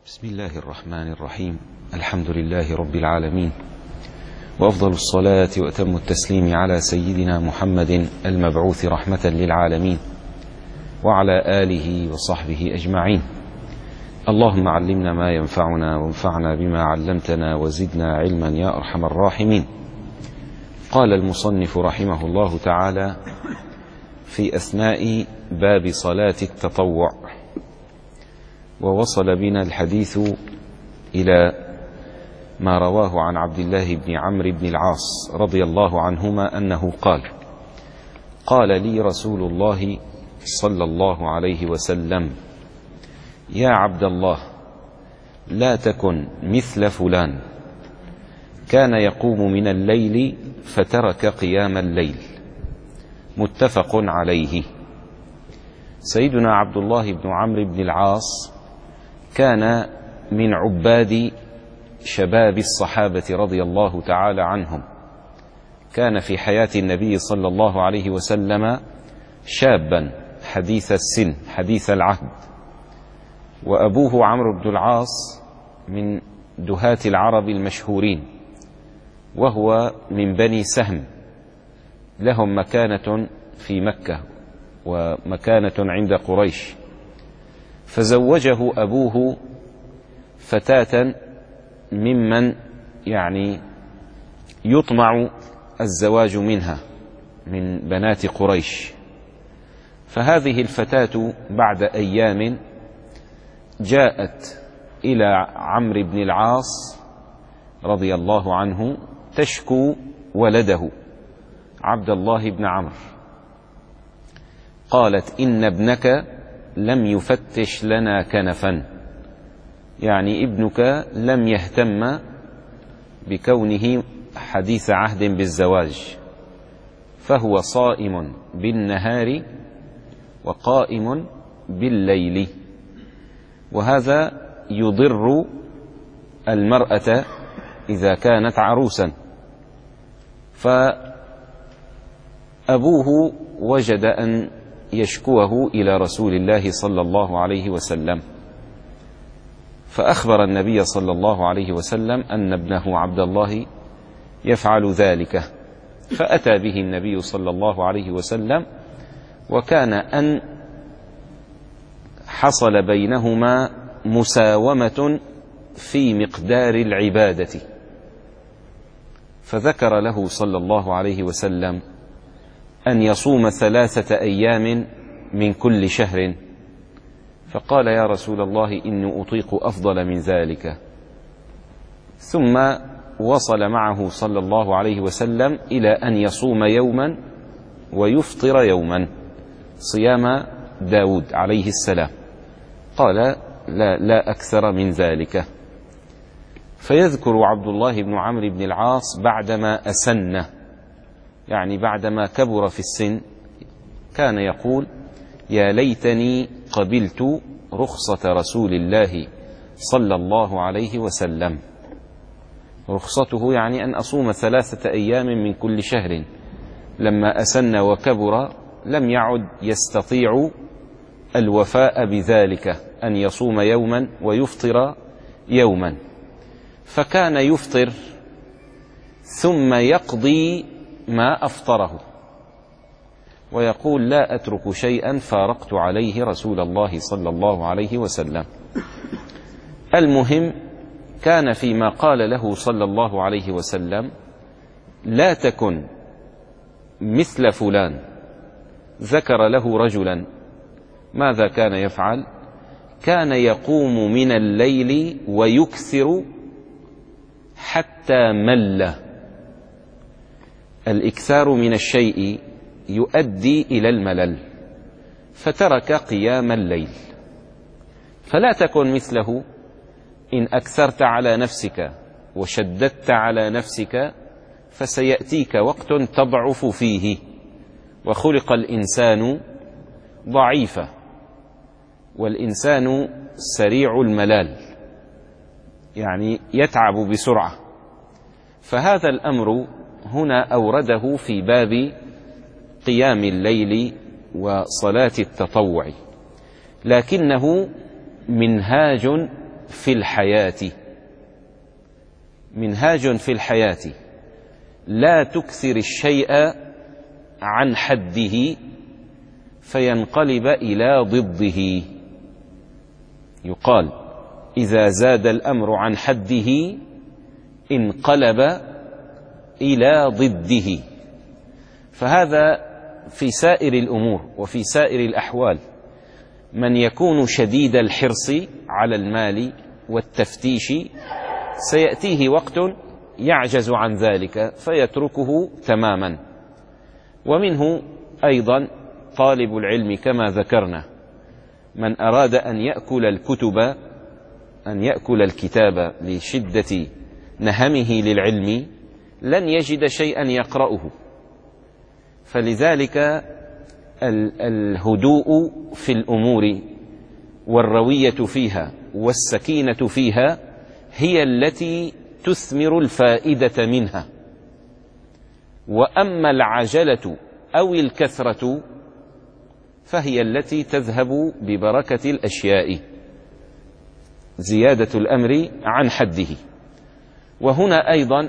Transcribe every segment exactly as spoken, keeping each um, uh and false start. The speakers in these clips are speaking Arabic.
بسم الله الرحمن الرحيم. الحمد لله رب العالمين، وأفضل الصلاة وأتم التسليم على سيدنا محمد المبعوث رحمة للعالمين وعلى آله وصحبه أجمعين. اللهم علمنا ما ينفعنا وانفعنا بما علمتنا وزدنا علما يا أرحم الراحمين. قال المصنف رحمه الله تعالى في أثناء باب صلاة التطوع، ووصل بنا الحديث إلى ما رواه عن عبد الله بن عمرو بن العاص رضي الله عنهما أنه قال: قال لي رسول الله صلى الله عليه وسلم: يا عبد الله، لا تكن مثل فلان كان يقوم من الليل فترك قيام الليل. متفق عليه. سيدنا عبد الله بن عمرو بن العاص كان من عباد شباب الصحابة رضي الله تعالى عنهم، كان في حياة النبي صلى الله عليه وسلم شابا حديث السن حديث العهد، وأبوه عمرو بن العاص من دهاة العرب المشهورين، وهو من بني سهم، لهم مكانة في مكة ومكانة عند قريش. فزوجه أبوه فتاة ممن يعني يطمع الزواج منها من بنات قريش. فهذه الفتاة بعد أيام جاءت إلى عمرو بن العاص رضي الله عنه تشكو ولده عبد الله بن عمرو. قالت: إن ابنك لم يفتش لنا كنفا، يعني ابنك لم يهتم بكونه حديث عهد بالزواج، فهو صائم بالنهار وقائم بالليل، وهذا يضر المرأة إذا كانت عروسا. فأبوه وجد أن يشكوه إلى رسول الله صلى الله عليه وسلم، فأخبر النبي صلى الله عليه وسلم أن ابنه عبد الله يفعل ذلك، فأتى به النبي صلى الله عليه وسلم، وكان أن حصل بينهما مساومة في مقدار العبادة، فذكر له صلى الله عليه وسلم أن يصوم ثلاثة أيام من كل شهر، فقال: يا رسول الله، إني أطيق أفضل من ذلك. ثم وصل معه صلى الله عليه وسلم إلى أن يصوم يوما ويفطر يوما، صيام داود عليه السلام. قال: لا, لا أكثر من ذلك. فيذكر عبد الله بن عمرو بن العاص بعدما أسن، يعني بعدما كبر في السن، كان يقول: يا ليتني قبلت رخصة رسول الله صلى الله عليه وسلم. رخصته يعني أن أصوم ثلاثة أيام من كل شهر. لما أسن وكبر لم يعد يستطيع الوفاء بذلك، أن يصوم يوما ويفطر يوما، فكان يفطر ثم يقضي ما أفطره، ويقول: لا أترك شيئا فارقت عليه رسول الله صلى الله عليه وسلم. المهم، كان فيما قال له صلى الله عليه وسلم: لا تكن مثل فلان، ذكر له رجلا. ماذا كان يفعل؟ كان يقوم من الليل ويكثر حتى مل. الإكثار من الشيء يؤدي إلى الملل، فترك قيام الليل. فلا تكن مثله. إن أكثرت على نفسك وشددت على نفسك فسيأتيك وقت تضعف فيه، وخلق الإنسان ضعيفا، والإنسان سريع الملال، يعني يتعب بسرعة. فهذا الأمر هنا أورده في باب قيام الليل وصلاة التطوع، لكنه منهاج في الحياة منهاج في الحياة لا تكثر الشيء عن حده فينقلب إلى ضده. يقال إذا زاد الأمر عن حده انقلب إلى ضده. فهذا في سائر الأمور وفي سائر الأحوال. من يكون شديد الحرص على المال والتفتيش سيأتيه وقت يعجز عن ذلك فيتركه تماما. ومنه أيضا طالب العلم كما ذكرنا، من أراد أن يأكل الكتب أن يأكل الكتاب لشدة نهمه للعلم لن يجد شيئا يقرأه. فلذلك الهدوء في الأمور والروية فيها والسكينة فيها هي التي تثمر الفائدة منها. وأما العجلة أو الكثرة فهي التي تذهب ببركة الأشياء، زيادة الأمر عن حده. وهنا أيضا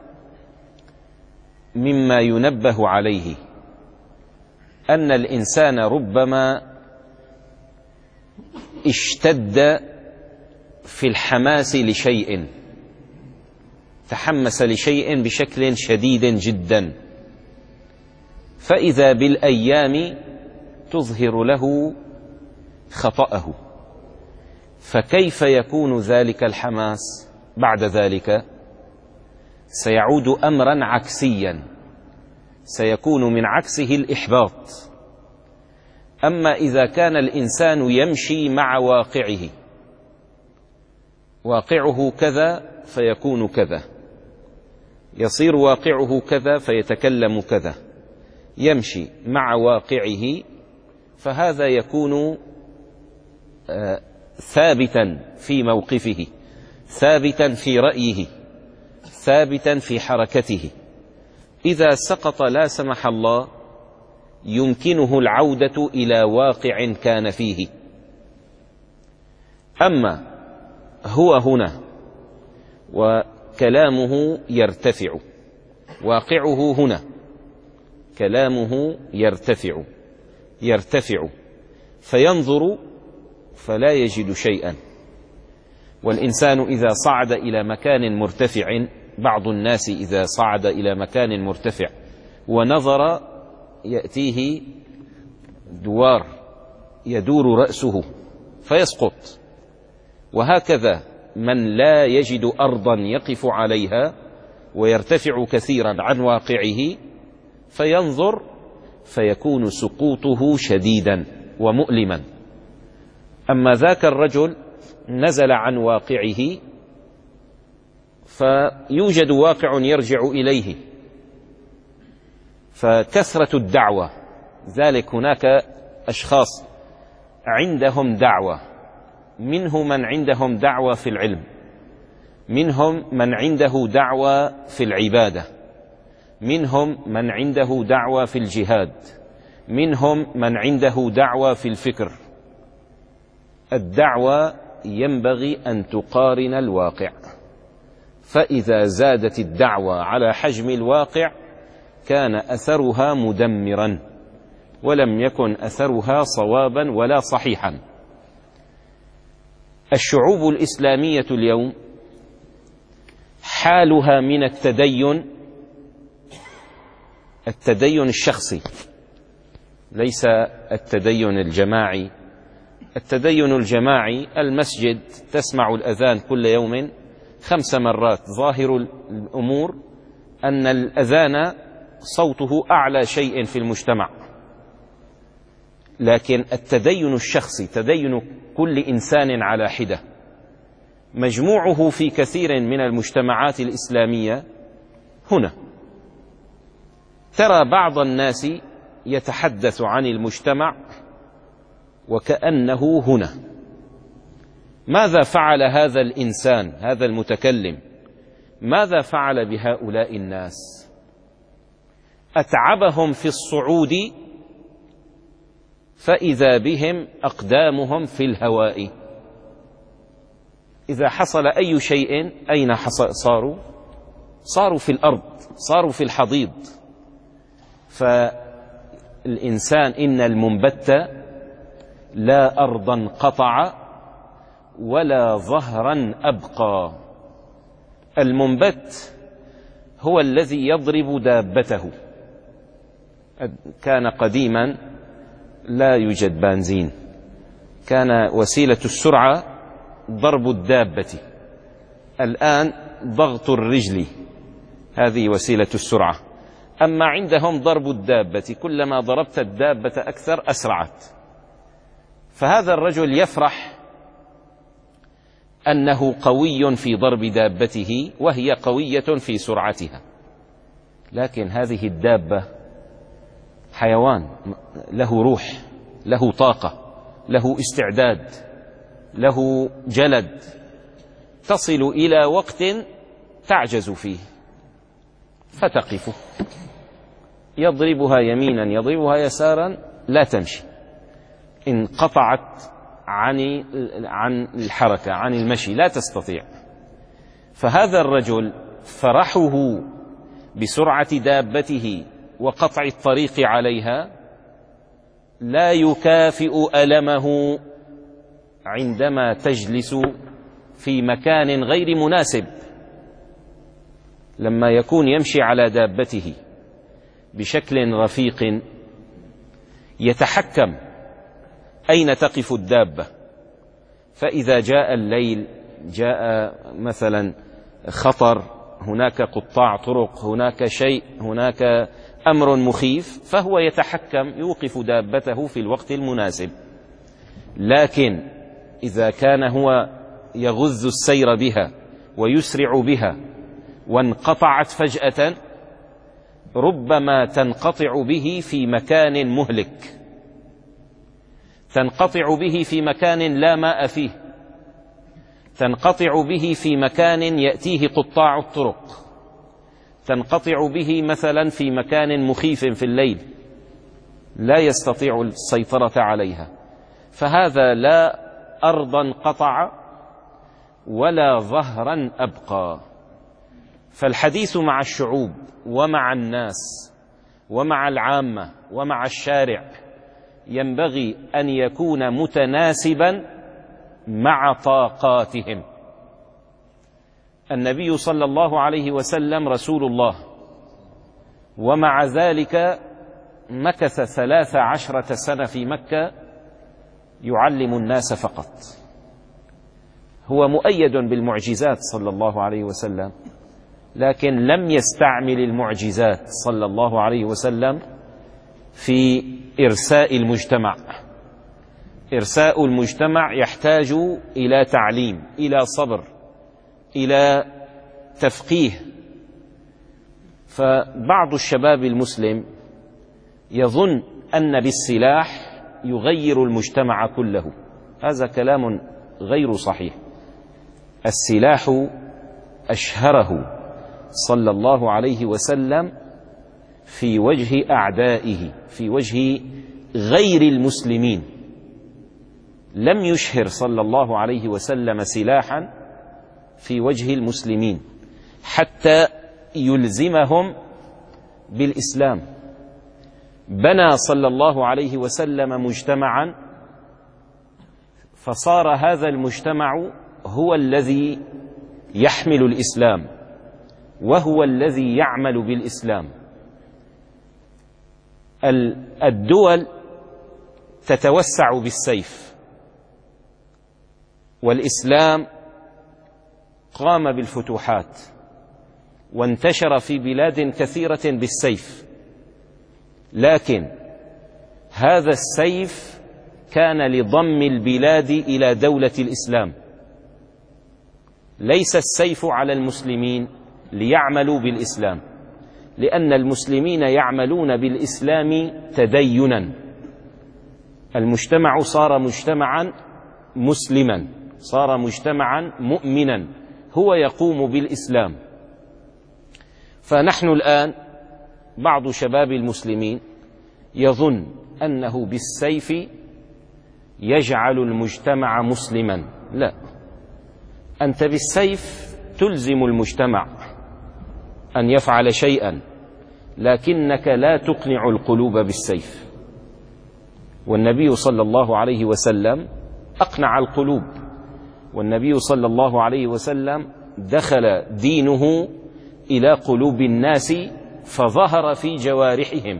مما ينبه عليه أن الإنسان ربما اشتد في الحماس لشيء، تحمس لشيء بشكل شديد جدا، فإذا بالأيام تظهر له خطأه. فكيف يكون ذلك الحماس بعد ذلك؟ سيعود أمرا عكسيا، سيكون من عكسه الإحباط. أما إذا كان الإنسان يمشي مع واقعه، واقعه كذا فيكون كذا، يصير واقعه كذا فيتكلم كذا، يمشي مع واقعه، فهذا يكون آه ثابتا في موقفه، ثابتا في رأيه، ثابتا في حركته. إذا سقط لا سمح الله يمكنه العودة إلى واقع كان فيه. أما هو هنا وكلامه يرتفع، واقعه هنا كلامه يرتفع يرتفع فينظر فلا يجد شيئا. والإنسان إذا صعد إلى مكان مرتفع، بعض الناس إذا صعد إلى مكان مرتفع ونظر يأتيه دوار يدور رأسه فيسقط. وهكذا من لا يجد أرضا يقف عليها ويرتفع كثيرا عن واقعه فينظر فيكون سقوطه شديدا ومؤلما. أما ذاك الرجل نزل عن واقعه فيوجد واقع يرجع إليه. فكثرة الدعوة، ذلك هناك أشخاص عندهم دعوة، منهم من عندهم دعوة في العلم، منهم من عنده دعوة في العبادة، منهم من عنده دعوة في الجهاد، منهم من عنده دعوة في الفكر. الدعوة ينبغي أن تقارن الواقع، فإذا زادت الدعوة على حجم الواقع كان أثرها مدمرا ولم يكن أثرها صوابا ولا صحيحا. الشعوب الإسلامية اليوم حالها من التدين، التدين الشخصي ليس التدين الجماعي. التدين الجماعي المسجد تسمع الأذان كل يوم خمس مرات، ظاهر الأمور أن الأذان صوته أعلى شيء في المجتمع. لكن التدين الشخصي، تدين كل إنسان على حدة، مجموعه في كثير من المجتمعات الإسلامية هنا. ترى بعض الناس يتحدث عن المجتمع وكأنه هنا. ماذا فعل هذا الإنسان، هذا المتكلم، ماذا فعل بهؤلاء الناس؟ أتعبهم في الصعود فإذا بهم أقدامهم في الهواء. إذا حصل أي شيء أين صاروا؟ صاروا في الأرض، صاروا في الحضيض. فالإنسان إن المنبت لا أرضا قطع ولا ظهرا أبقى. المنبت هو الذي يضرب دابته. كان قديما لا يوجد بنزين، كان وسيلة السرعة ضرب الدابة. الآن ضغط الرجل هذه وسيلة السرعة. أما عندهم ضرب الدابة، كلما ضربت الدابة أكثر أسرعت. فهذا الرجل يفرح أنه قوي في ضرب دابته وهي قوية في سرعتها، لكن هذه الدابة حيوان له روح، له طاقة، له استعداد، له جلد، تصل إلى وقت تعجز فيه فتقف، يضربها يمينا يضربها يسارا لا تمشي، انقطعت عن عن الحركة، عن المشي، لا تستطيع. فهذا الرجل فرحه بسرعة دابته وقطع الطريق عليها لا يكافئ ألمه عندما تجلس في مكان غير مناسب. لما يكون يمشي على دابته بشكل رفيق يتحكم أين تقف الدابة. فإذا جاء الليل، جاء مثلا خطر، هناك قطاع طرق، هناك شيء، هناك أمر مخيف، فهو يتحكم يوقف دابته في الوقت المناسب. لكن إذا كان هو يغز السير بها ويسرع بها وانقطعت فجأة، ربما تنقطع به في مكان مهلك، تنقطع به في مكان لا ماء فيه، تنقطع به في مكان يأتيه قطاع الطرق، تنقطع به مثلا في مكان مخيف في الليل لا يستطيع السيطرة عليها. فهذا لا أرضا قطع ولا ظهرا أبقى. فالحديث مع الشعوب ومع الناس ومع العامة ومع الشارع ينبغي أن يكون متناسبا مع طاقاتهم. النبي صلى الله عليه وسلم رسول الله، ومع ذلك مكث ثلاث عشرة سنة في مكة يعلم الناس فقط. هو مؤيد بالمعجزات صلى الله عليه وسلم، لكن لم يستعمل المعجزات صلى الله عليه وسلم في إرساء المجتمع. إرساء المجتمع يحتاج إلى تعليم، إلى صبر، إلى تفقيه. فبعض الشباب المسلم يظن أن بالسلاح يغير المجتمع كله. هذا كلام غير صحيح. السلاح أشهره صلى الله عليه وسلم في وجه أعدائه، في وجه غير المسلمين. لم يشهر صلى الله عليه وسلم سلاحا في وجه المسلمين حتى يلزمهم بالإسلام. بنى صلى الله عليه وسلم مجتمعا، فصار هذا المجتمع هو الذي يحمل الإسلام وهو الذي يعمل بالإسلام. الدول تتوسع بالسيف، والإسلام قام بالفتوحات وانتشر في بلاد كثيرة بالسيف، لكن هذا السيف كان لضم البلاد إلى دولة الإسلام. ليس السيف على المسلمين ليعملوا بالإسلام، لأن المسلمين يعملون بالإسلام تدينا. المجتمع صار مجتمعا مسلما، صار مجتمعا مؤمنا، هو يقوم بالإسلام. فنحن الآن بعض شباب المسلمين يظن أنه بالسيف يجعل المجتمع مسلما. لا، أنت بالسيف تلزم المجتمع أن يفعل شيئا، لكنك لا تقنع القلوب بالسيف. والنبي صلى الله عليه وسلم أقنع القلوب، والنبي صلى الله عليه وسلم دخل دينه إلى قلوب الناس فظهر في جوارحهم.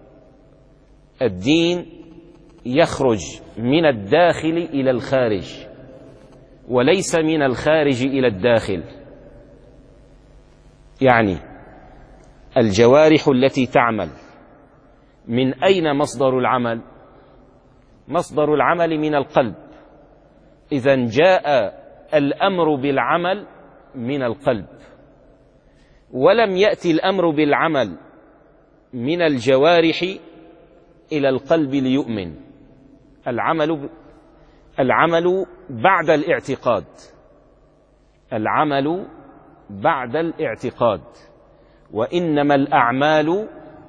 الدين يخرج من الداخل إلى الخارج، وليس من الخارج إلى الداخل. يعني الجوارح التي تعمل، من أين مصدر العمل؟ مصدر العمل من القلب. إذن جاء الأمر بالعمل من القلب، ولم يأتي الأمر بالعمل من الجوارح إلى القلب ليؤمن. العمل العمل بعد الاعتقاد، العمل بعد الاعتقاد، وإنما الأعمال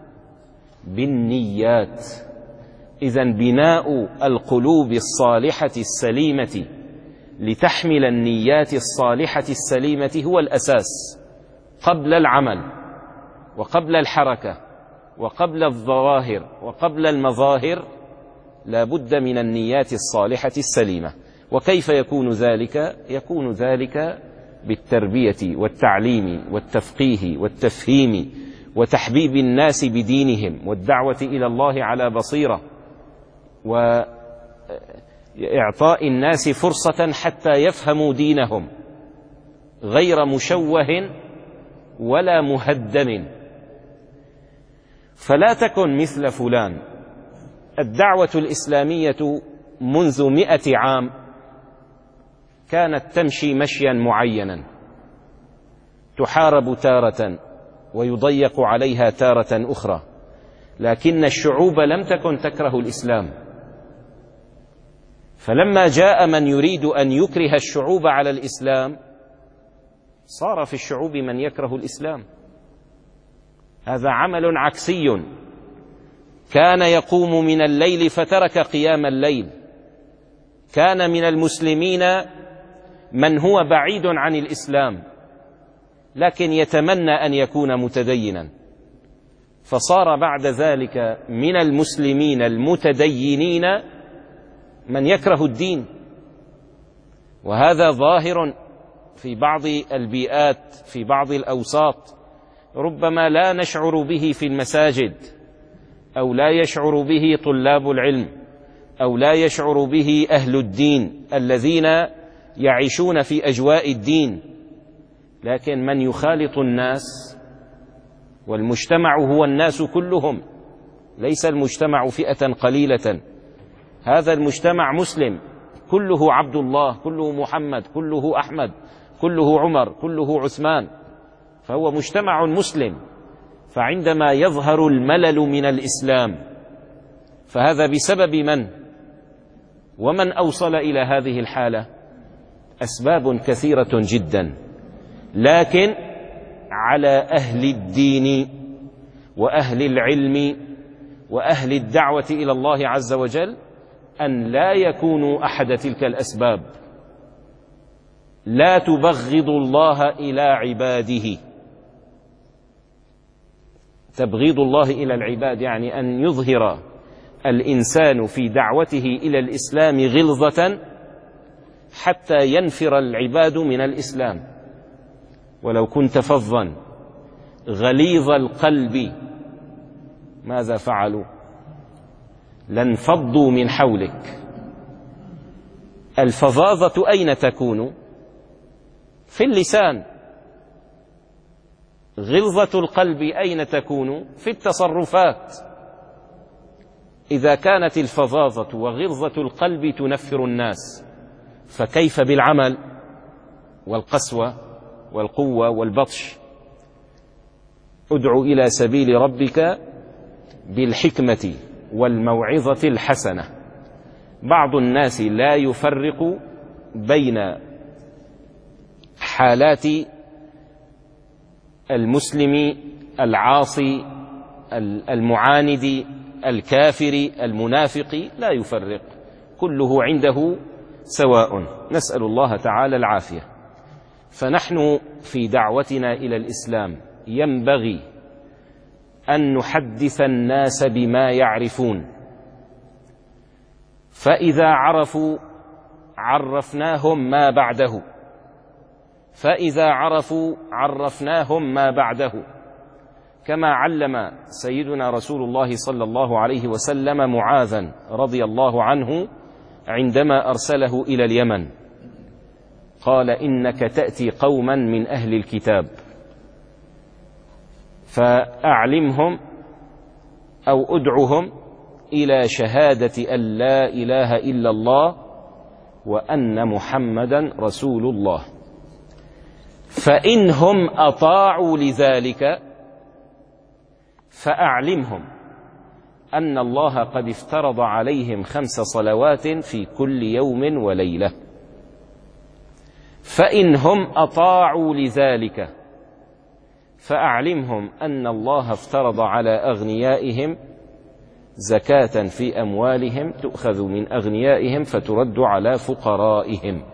بالنيات. إذن بناء القلوب الصالحة السليمة لتحمل النيات الصالحة السليمة هو الأساس، قبل العمل وقبل الحركة وقبل الظواهر وقبل المظاهر لا بد من النيات الصالحة السليمة. وكيف يكون ذلك؟ يكون ذلك بالتربية والتعليم والتفقيه والتفهيم وتحبيب الناس بدينهم والدعوة إلى الله على بصيرة، وإعطاء الناس فرصة حتى يفهموا دينهم غير مشوه ولا مهدم. فلا تكن مثل فلان. الدعوة الإسلامية منذ مئة عام كانت تمشي مشيا معينا، تحارب تارة ويضيق عليها تارة أخرى، لكن الشعوب لم تكن تكره الإسلام. فلما جاء من يريد أن يكره الشعوب على الإسلام صار في الشعوب من يكره الإسلام. هذا عمل عكسي. كان يقوم من الليل فترك قيام الليل. كان من المسلمين من هو بعيد عن الإسلام لكن يتمنى أن يكون متدينا، فصار بعد ذلك من المسلمين المتدينين من يكره الدين. وهذا ظاهر في بعض البيئات، في بعض الأوساط، ربما لا نشعر به في المساجد، أو لا يشعر به طلاب العلم، أو لا يشعر به أهل الدين الذين يعيشون في أجواء الدين، لكن من يخالط الناس، والمجتمع هو الناس كلهم، ليس المجتمع فئة قليلة. هذا المجتمع مسلم، كله عبد الله، كله محمد، كله أحمد، كله عمر، كله عثمان، فهو مجتمع مسلم. فعندما يظهر الملل من الإسلام فهذا بسبب من؟ ومن أوصل إلى هذه الحالة؟ أسباب كثيرة جدا، لكن على أهل الدين وأهل العلم وأهل الدعوة إلى الله عز وجل أن لا يكونوا أحد تلك الأسباب. لا تبغض الله إلى عباده. تبغيض الله إلى العباد يعني أن يظهر الإنسان في دعوته إلى الإسلام غلظة حتى ينفر العباد من الإسلام. ولو كنت فظا غليظ القلب ماذا فعلوا؟ لانفضوا من حولك. الفظاظة أين تكون؟ في اللسان. غلظة القلب أين تكون؟ في التصرفات. إذا كانت الفظاظة وغلظة القلب تنفر الناس، فكيف بالعمل والقسوة والقوة والبطش؟ ادع إلى سبيل ربك بالحكمة والموعظة الحسنة. بعض الناس لا يفرق بين حالات المسلم العاصي المعاند الكافر المنافق، لا يفرق، كله عنده سواء. نسأل الله تعالى العافية. فنحن في دعوتنا إلى الإسلام ينبغي أن نحدث الناس بما يعرفون، فإذا عرفوا عرفناهم ما بعده، فإذا عرفوا عرفناهم ما بعده، كما علم سيدنا رسول الله صلى الله عليه وسلم معاذا رضي الله عنه عندما أرسله إلى اليمن، قال: إنك تأتي قوما من أهل الكتاب فأعلمهم أو أدعهم إلى شهادة أن لا إله إلا الله وأن محمدا رسول الله، فإنهم أطاعوا لذلك فأعلمهم أن الله قد افترض عليهم خمس صلوات في كل يوم وليلة. فإنهم أطاعوا لذلك فأعلمهم أن الله افترض على أغنيائهم زكاة في أموالهم تؤخذ من أغنيائهم فترد على فقرائهم.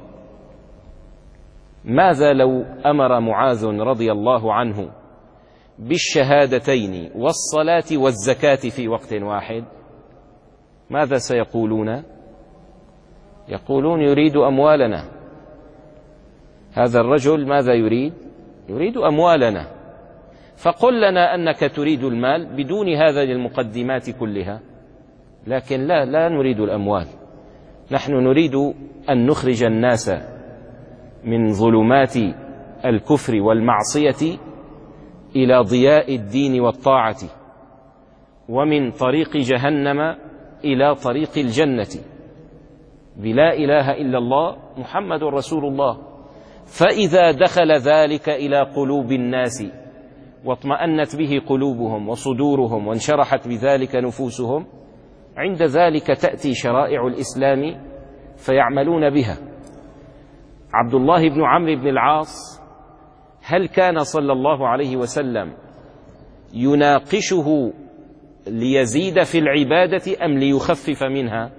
ماذا لو أمر معاذ رضي الله عنه بالشهادتين والصلاة والزكاة في وقت واحد؟ ماذا سيقولون؟ يقولون: يريد أموالنا. هذا الرجل ماذا يريد؟ يريد أموالنا، فقل لنا أنك تريد المال بدون هذه المقدمات كلها. لكن لا لا نريد الأموال، نحن نريد أن نخرج الناس من ظلمات الكفر والمعصية إلى ضياء الدين والطاعة، ومن طريق جهنم إلى طريق الجنة، بلا إله إلا الله محمد رسول الله. فإذا دخل ذلك إلى قلوب الناس واطمأنت به قلوبهم وصدورهم وانشرحت بذلك نفوسهم، عند ذلك تأتي شرائع الإسلام فيعملون بها. عبد الله بن عمرو بن العاص هل كان صلى الله عليه وسلم يناقشه ليزيد في العبادة أم ليخفف منها؟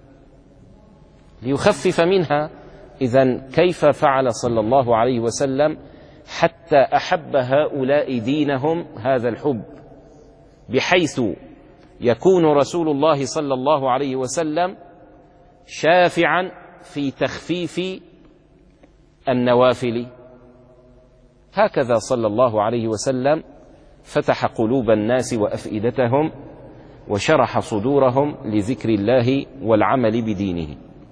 ليخفف منها. إذن كيف فعل صلى الله عليه وسلم حتى أحب هؤلاء دينهم هذا الحب، بحيث يكون رسول الله صلى الله عليه وسلم شافعا في تخفيف النوافل؟ هكذا صلى الله عليه وسلم فتح قلوب الناس وأفئدتهم وشرح صدورهم لذكر الله والعمل بدينه.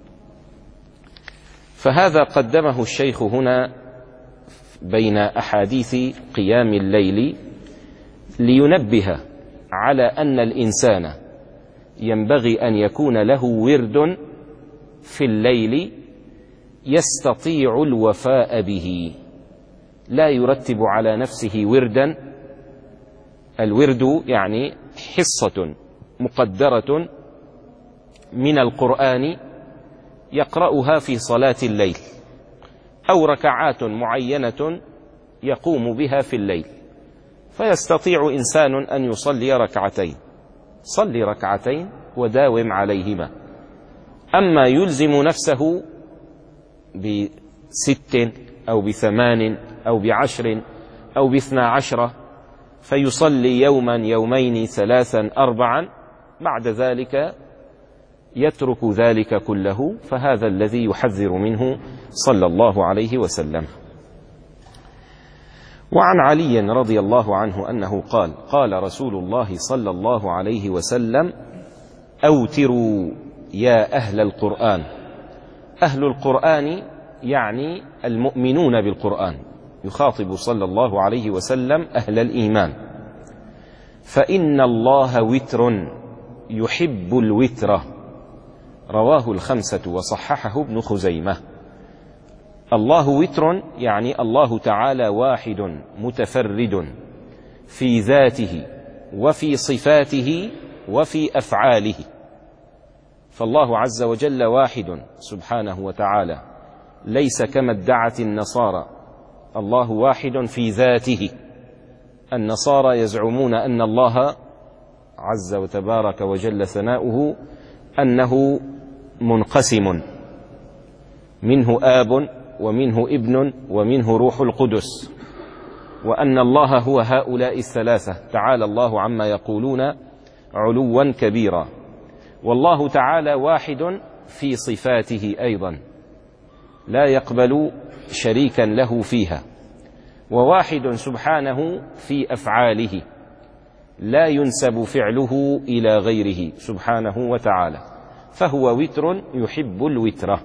فهذا قدمه الشيخ هنا بين أحاديث قيام الليل لينبه على أن الإنسان ينبغي أن يكون له ورد في الليل يستطيع الوفاء به، لا يرتب على نفسه وردا. الورد يعني حصة مقدرة من القرآن يقرأها في صلاة الليل، أو ركعات معينة يقوم بها في الليل، فيستطيع إنسان أن يصلي ركعتين، صلي ركعتين وداوم عليهما. أما يلزم نفسه بست أو بثمان أو بعشر أو باثنى عشرة فيصلي يوما يومين ثلاثا أربعا، بعد ذلك يترك ذلك كله، فهذا الذي يحذر منه صلى الله عليه وسلم. وعن علي رضي الله عنه أنه قال: قال رسول الله صلى الله عليه وسلم: أوتروا يا أهل القرآن. أهل القرآن يعني المؤمنون بالقرآن، يخاطب صلى الله عليه وسلم أهل الإيمان. فإن الله وتر يحب الوتر، رواه الخمسة وصححه ابن خزيمة. الله وتر يعني الله تعالى واحد متفرد في ذاته وفي صفاته وفي أفعاله، فالله عز وجل واحد سبحانه وتعالى، ليس كما ادعت النصارى. الله واحد في ذاته. النصارى يزعمون أن الله عز وتبارك وجل ثناؤه أنه منقسم، منه آب ومنه ابن ومنه روح القدس، وأن الله هو هؤلاء الثلاثة، تعالى الله عما يقولون علوا كبيرا. والله تعالى واحد في صفاته أيضا لا يقبل شريكا له فيها، وواحد سبحانه في أفعاله لا ينسب فعله إلى غيره سبحانه وتعالى، فهو وتر يحب الوتر.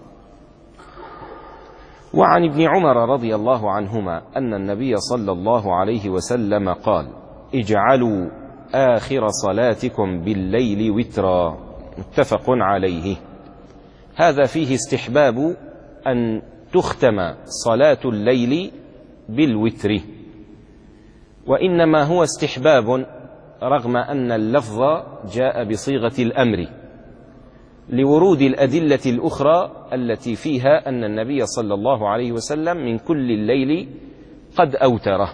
وعن ابن عمر رضي الله عنهما أن النبي صلى الله عليه وسلم قال: اجعلوا آخر صلاتكم بالليل وترا، متفق عليه. هذا فيه استحباب أن تختم صلاة الليل بالوتر، وإنما هو استحباب رغم أن اللفظ جاء بصيغة الأمر لورود الأدلة الأخرى التي فيها أن النبي صلى الله عليه وسلم من كل الليل قد أوتره.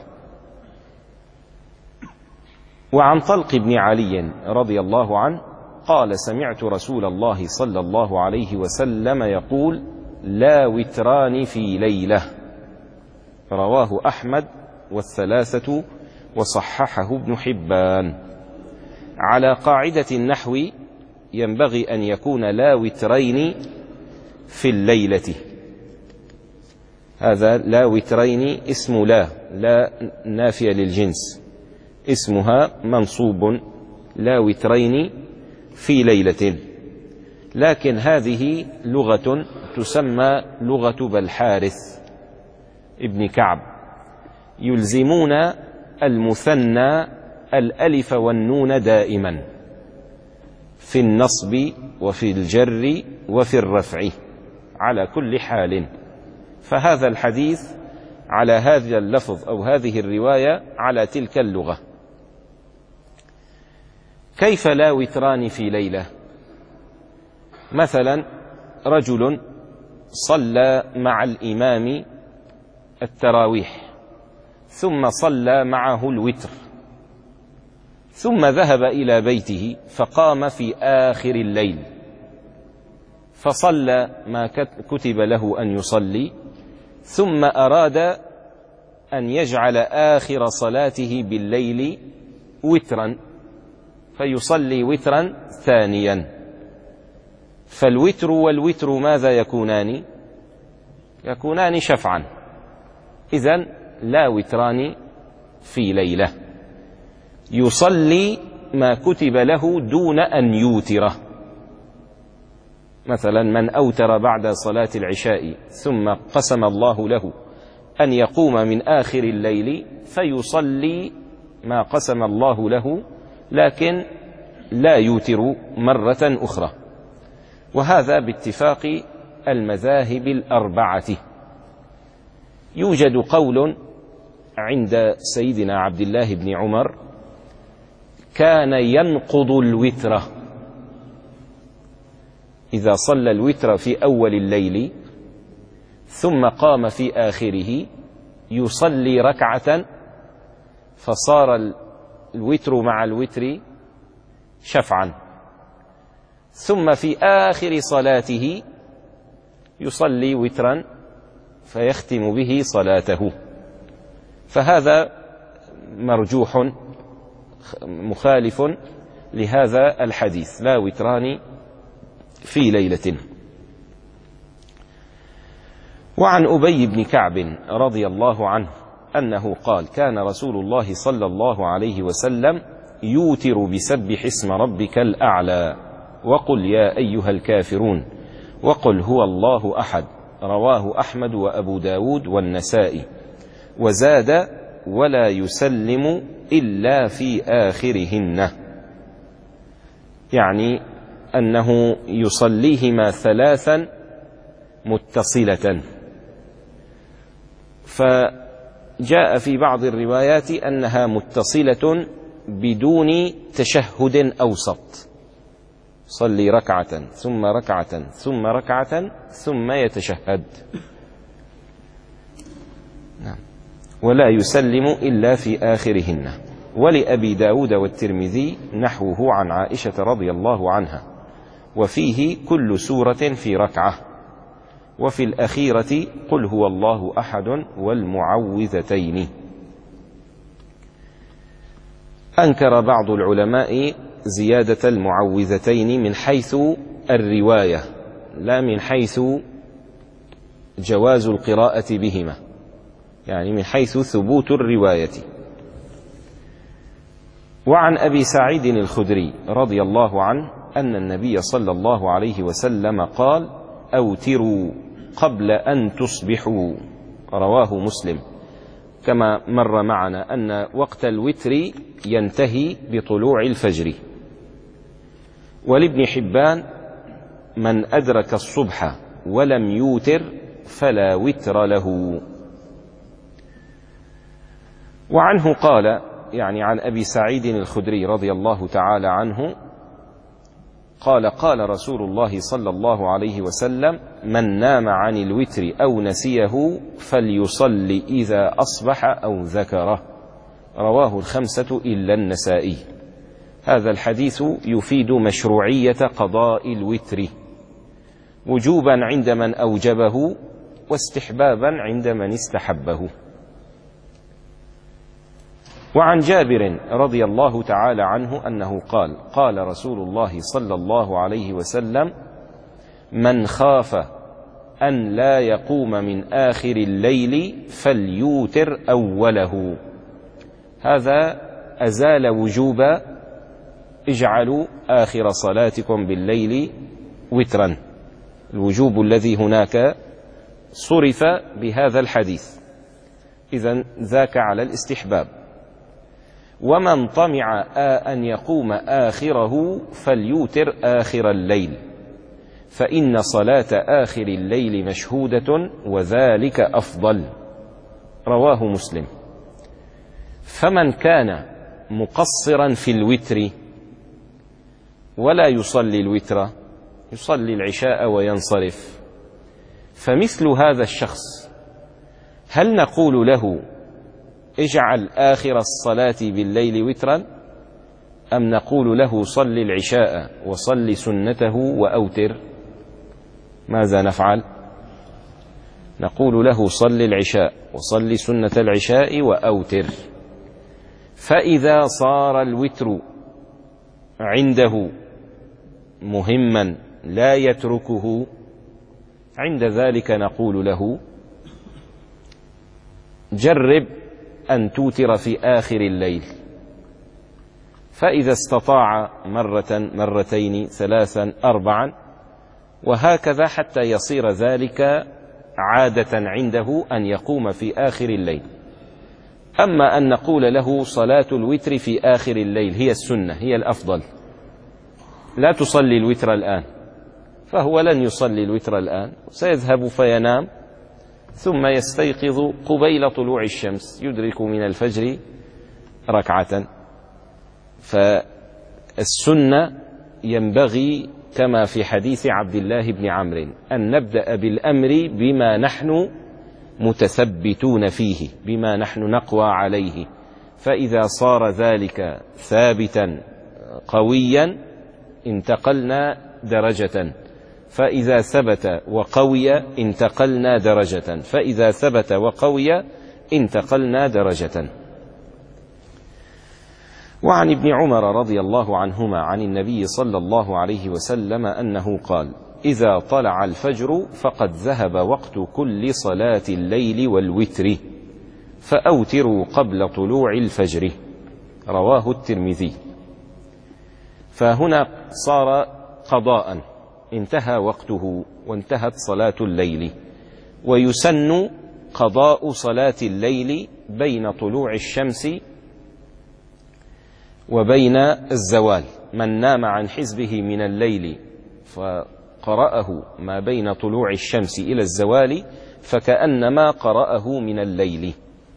وعن طلق بن علي رضي الله عنه قال: سمعت رسول الله صلى الله عليه وسلم يقول: لا وتران في ليلة، رواه أحمد والثلاثة وصححه ابن حبان. على قاعدة النحو ينبغي أن يكون لا وترين في الليلة. هذا لا وترين اسم لا لا نافية للجنس، اسمها منصوب، لا وترين في ليلة. لكن هذه لغة تسمى لغة بالحارث ابن كعب، يلزمون المثنى الألف والنون دائما في النصب وفي الجر وفي الرفع على كل حال. فهذا الحديث على هذا اللفظ أو هذه الرواية على تلك اللغة. كيف لا وتران في ليلة؟ مثلا رجل صلى مع الإمام التراويح ثم صلى معه الوتر، ثم ذهب إلى بيته فقام في آخر الليل فصلى ما كتب له أن يصلي، ثم أراد أن يجعل آخر صلاته بالليل وترا فيصلي وترا ثانيا. فالوتر والوتر ماذا يكونان؟ يكونان شفعا. إذن لا وتران في ليلة، يصلي ما كتب له دون أن يوتره. مثلا من أوتر بعد صلاة العشاء ثم قسم الله له أن يقوم من آخر الليل فيصلي ما قسم الله له، لكن لا يوتر مرة أخرى. وهذا باتفاق المذاهب الأربعة. يوجد قول عند سيدنا عبد الله بن عمر كان ينقض الوتر، إذا صلى الوتر في أول الليل ثم قام في آخره يصلي ركعة فصار الوتر مع الوتر شفعا، ثم في آخر صلاته يصلي وترا فيختم به صلاته. فهذا مرجوح مخالف لهذا الحديث، لا وتران في ليلة. وعن أبي بن كعب رضي الله عنه أنه قال: كان رسول الله صلى الله عليه وسلم يوتر بسبح اسم ربك الأعلى وقل يا أيها الكافرون وقل هو الله أحد، رواه أحمد وأبو داود والنسائي. وزاد: ولا يسلم إلا في آخرهن، يعني أنه يصليهما ثلاثا متصلة. فجاء في بعض الروايات أنها متصلة بدون تشهد أوسط، صلي ركعة ثم ركعة ثم ركعة ثم يتشهد. نعم. ولا يسلم إلا في آخرهن. ولأبي داود والترمذي نحوه عن عائشة رضي الله عنها، وفيه كل سورة في ركعة. وفي الأخيرة قل هو الله أحد والمعوذتين. أنكر بعض العلماء زيادة المعوذتين من حيث الرواية لا من حيث جواز القراءة بهما، يعني من حيث ثبوت الرواية. وعن أبي سعيد الخدري رضي الله عنه أن النبي صلى الله عليه وسلم قال: أوتروا قبل أن تصبحوا. رواه مسلم. كما مر معنا أن وقت الوتر ينتهي بطلوع الفجر. ولابن حبان: من أدرك الصبح ولم يوتر فلا وتر له. وعنه قال، يعني عن أبي سعيد الخدري رضي الله تعالى عنه قال: قال رسول الله صلى الله عليه وسلم: من نام عن الوتر أو نسيه فليصلي إذا أصبح أو ذكره. رواه الخمسة إلا النسائي. هذا الحديث يفيد مشروعية قضاء الوتر، وجوبا عند من أوجبه واستحبابا عند من استحبه. وعن جابر رضي الله تعالى عنه أنه قال: قال رسول الله صلى الله عليه وسلم: من خاف أن لا يقوم من آخر الليل فليوتر أوله. هذا أزال وجوب اجعلوا آخر صلاتكم بالليل وترا، الوجوب الذي هناك صرف بهذا الحديث، إذن ذاك على الاستحباب. ومن طمع أن يقوم آخره فليوتر آخر الليل، فإن صلاة آخر الليل مشهودة وذلك أفضل. رواه مسلم. فمن كان مقصرا في الوتر ولا يصلي الوتر، يصلي العشاء وينصرف، فمثل هذا الشخص هل نقول له: اجعل آخر الصلاة بالليل وترا، أم نقول له: صل العشاء وصل سنته وأوتر؟ ماذا نفعل؟ نقول له: صل العشاء وصل سنة العشاء وأوتر. فإذا صار الوتر عنده مهما لا يتركه، عند ذلك نقول له: جرب أن توتر في آخر الليل. فإذا استطاع مرة مرتين ثلاثا أربعا وهكذا حتى يصير ذلك عادة عنده أن يقوم في آخر الليل. أما أن نقول له: صلاة الوتر في آخر الليل هي السنة، هي الأفضل، لا تصلي الوتر الآن، فهو لن يصلي الوتر الآن، سيذهب فينام ثم يستيقظ قبيل طلوع الشمس، يدرك من الفجر ركعة. فالسنة ينبغي كما في حديث عبد الله بن عمرو أن نبدأ بالأمر بما نحن متثبتون فيه، بما نحن نقوى عليه، فإذا صار ذلك ثابتا قويا انتقلنا درجة، فإذا ثبت وقوي انتقلنا درجة، فإذا ثبت وقوي انتقلنا درجة. وعن ابن عمر رضي الله عنهما عن النبي صلى الله عليه وسلم أنه قال: إذا طلع الفجر فقد ذهب وقت كل صلاة الليل والوتر، فأوتروا قبل طلوع الفجر. رواه الترمذي. فهنا صار قضاء، انتهى وقته وانتهت صلاة الليل، ويسن قضاء صلاة الليل بين طلوع الشمس وبين الزوال. من نام عن حزبه من الليل فقرأه ما بين طلوع الشمس إلى الزوال فكأنما قرأه من الليل.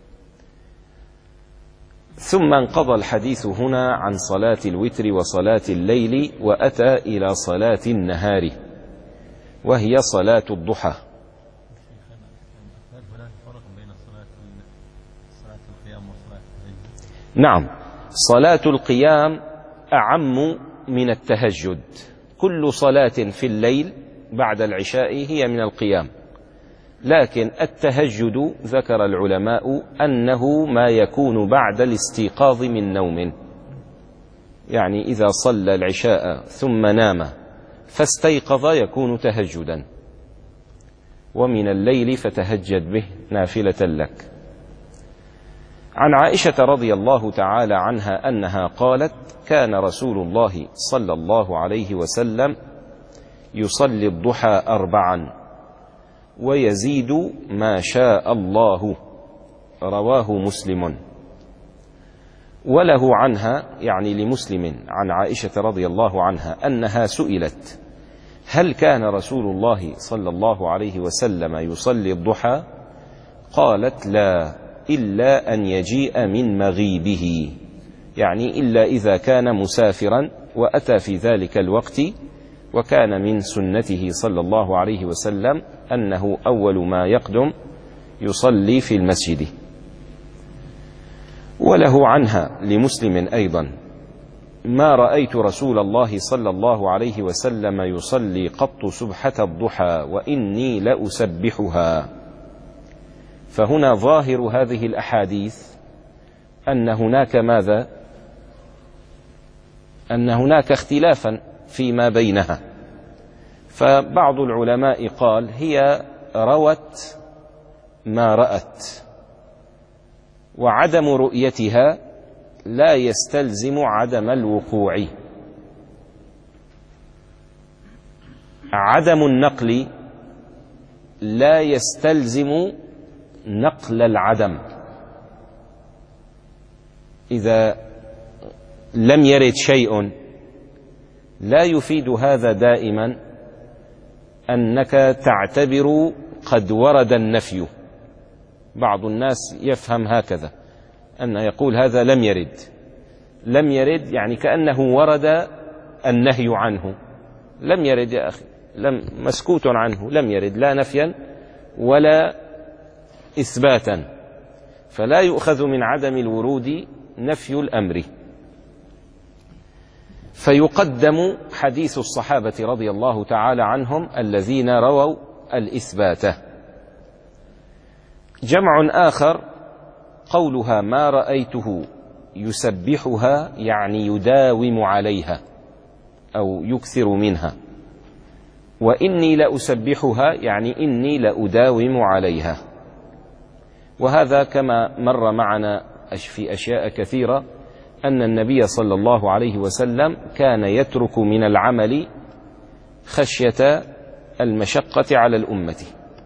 ثم انقضى الحديث هنا عن صلاة الوتر وصلاة الليل، وأتى إلى صلاة النهار وهي صلاة الضحى. نعم، صلاة القيام أعم من التهجد. كل صلاة في الليل بعد العشاء هي من القيام، لكن التهجد ذكر العلماء أنه ما يكون بعد الاستيقاظ من نوم، يعني إذا صلى العشاء ثم نام فاستيقظ يكون تهجدا. ومن الليل فتهجد به نافلة لك. عن عائشة رضي الله تعالى عنها أنها قالت: كان رسول الله صلى الله عليه وسلم يصلي الضحى أربعا ويزيد ما شاء الله. رواه مسلم. وله عنها، يعني لمسلم عن عائشة رضي الله عنها، أنها سئلت: هل كان رسول الله صلى الله عليه وسلم يصلي الضحى؟ قالت: لا، إلا أن يجيء من مغيبه، يعني إلا إذا كان مسافرا وأتى في ذلك الوقت. وكان من سنته صلى الله عليه وسلم أنه أول ما يقدم يصلي في المسجد. وله عنها لمسلم أيضا: ما رأيت رسول الله صلى الله عليه وسلم يصلي قط سبحة الضحى وإني لأسبحها. فهنا ظاهر هذه الأحاديث أن هناك ماذا؟ أن هناك اختلافا فيما بينها. فبعض العلماء قال هي روت ما رأت، وعدم رؤيتها لا يستلزم عدم الوقوع. عدم النقل لا يستلزم نقل العدم. إذا لم يرد شيء لا يفيد هذا دائما أنك تعتبر قد ورد النفي. بعض الناس يفهم هكذا، أن يقول هذا لم يرد. لم يرد يعني كأنه ورد النهي عنه. لم يرد يا أخي، لم مسكوت عنه، لم يرد، لا نفيا ولا إثباتا. فلا يؤخذ من عدم الورود نفي الأمر. فيقدم حديث الصحابة رضي الله تعالى عنهم الذين رووا الإثبات. جمع آخر قولها ما رأيته يسبحها، يعني يداوم عليها أو يكثر منها. وإني لأسبحها يعني إني لأداوم عليها. وهذا كما مر معنا في أشياء كثيرة أن النبي صلى الله عليه وسلم كان يترك من العمل خشية المشقة على الأمة.